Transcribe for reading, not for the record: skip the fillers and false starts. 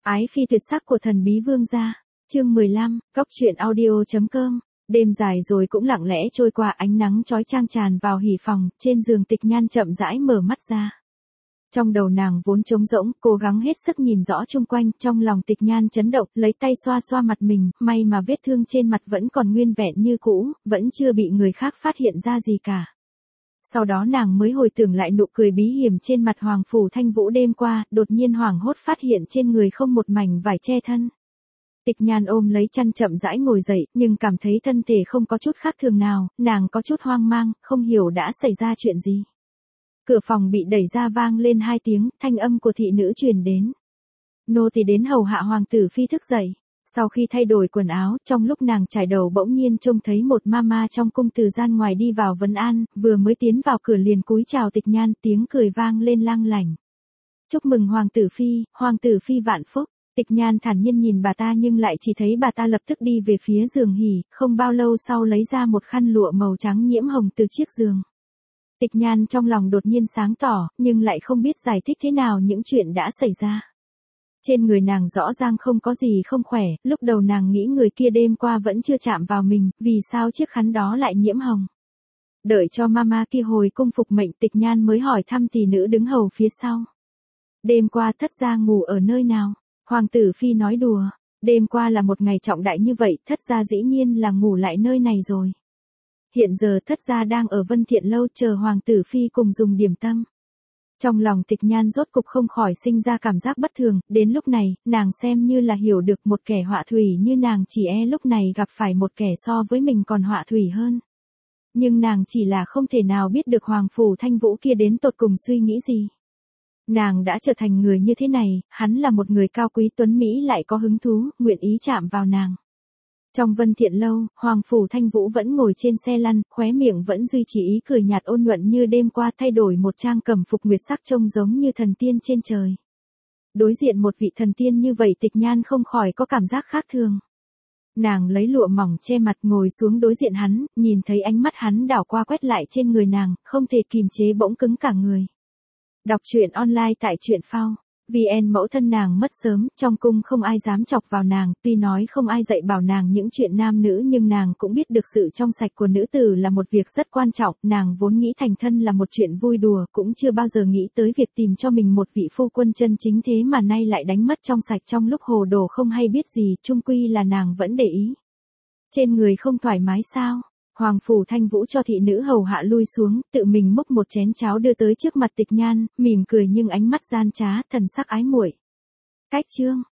Ái phi tuyệt sắc của thần bí vương gia. Chương 15, Cốc truyện audio.com. Đêm dài rồi cũng lặng lẽ trôi qua, ánh nắng chói chang tràn vào hỉ phòng, trên giường Tịch Nhan chậm rãi mở mắt ra. Trong đầu nàng vốn trống rỗng, cố gắng hết sức nhìn rõ chung quanh, trong lòng Tịch Nhan chấn động, lấy tay xoa xoa mặt mình, may mà vết thương trên mặt vẫn còn nguyên vẹn như cũ, vẫn chưa bị người khác phát hiện ra gì cả. Sau đó nàng mới hồi tưởng lại nụ cười bí hiểm trên mặt Hoàng Phủ Thanh Vũ đêm qua, đột nhiên hoảng hốt phát hiện trên người không một mảnh vải che thân. Tịch Nhan ôm lấy chăn chậm rãi ngồi dậy, nhưng cảm thấy thân thể không có chút khác thường nào, nàng có chút hoang mang, không hiểu đã xảy ra chuyện gì. Cửa phòng bị đẩy ra vang lên 2 tiếng, thanh âm của thị nữ truyền đến. Nô tỳ đến hầu hạ hoàng tử phi thức dậy. Sau khi thay đổi quần áo, trong lúc nàng trải đầu bỗng nhiên trông thấy một mama trong cung từ gian ngoài đi vào vấn an, vừa mới tiến vào cửa liền cúi chào Tịch Nhan, tiếng cười vang lên lang lảnh. Chúc mừng hoàng tử phi vạn phúc. Tịch Nhan thản nhiên nhìn bà ta nhưng lại chỉ thấy bà ta lập tức đi về phía giường hỉ, không bao lâu sau lấy ra một khăn lụa màu trắng nhiễm hồng từ chiếc giường. Tịch Nhan trong lòng đột nhiên sáng tỏ, nhưng lại không biết giải thích thế nào những chuyện đã xảy ra. Trên người nàng rõ ràng không có gì không khỏe, lúc đầu nàng nghĩ người kia đêm qua vẫn chưa chạm vào mình, vì sao chiếc khăn đó lại nhiễm hồng. Đợi cho mama kia hồi cung phục mệnh, Tịch Nhan mới hỏi thăm tỷ nữ đứng hầu phía sau. Đêm qua thất gia ngủ ở nơi nào? Hoàng tử phi nói đùa, đêm qua là một ngày trọng đại như vậy, thất gia dĩ nhiên là ngủ lại nơi này rồi. Hiện giờ thất gia đang ở Vân Thiện lâu chờ hoàng tử phi cùng dùng điểm tâm. Trong lòng Tịch Nhan rốt cục không khỏi sinh ra cảm giác bất thường, đến lúc này, nàng xem như là hiểu được một kẻ họa thủy như nàng chỉ lúc này gặp phải một kẻ so với mình còn họa thủy hơn. Nhưng nàng chỉ là không thể nào biết được Hoàng Phủ Thanh Vũ kia đến tột cùng suy nghĩ gì. Nàng đã trở thành người như thế này, hắn là một người cao quý tuấn Mỹ lại có hứng thú, nguyện ý chạm vào nàng. Trong Vân Thiện lâu, Hoàng Phủ Thanh Vũ vẫn ngồi trên xe lăn, khóe miệng vẫn duy trì ý cười nhạt ôn nhuận như đêm qua, thay đổi một trang cẩm phục nguyệt sắc trông giống như thần tiên trên trời. Đối diện một vị thần tiên như vậy, Tịch Nhan không khỏi có cảm giác khác thường. Nàng lấy lụa mỏng che mặt ngồi xuống đối diện hắn, nhìn thấy ánh mắt hắn đảo qua quét lại trên người nàng, không thể kìm chế bỗng cứng cả người. Đọc truyện online tại truyện phao. VN mẫu thân nàng mất sớm, trong cung không ai dám chọc vào nàng, tuy nói không ai dạy bảo nàng những chuyện nam nữ nhưng nàng cũng biết được sự trong sạch của nữ tử là một việc rất quan trọng, nàng vốn nghĩ thành thân là một chuyện vui đùa, cũng chưa bao giờ nghĩ tới việc tìm cho mình một vị phu quân chân chính, thế mà nay lại đánh mất trong sạch trong lúc hồ đồ không hay biết gì, chung quy là nàng vẫn để ý. Trên người không thoải mái sao? Hoàng Phủ Thanh Vũ cho thị nữ hầu hạ lui xuống, tự mình múc một chén cháo đưa tới trước mặt Tịch Nhan, mỉm cười nhưng ánh mắt gian trá, thần sắc ái muội. Cách chương,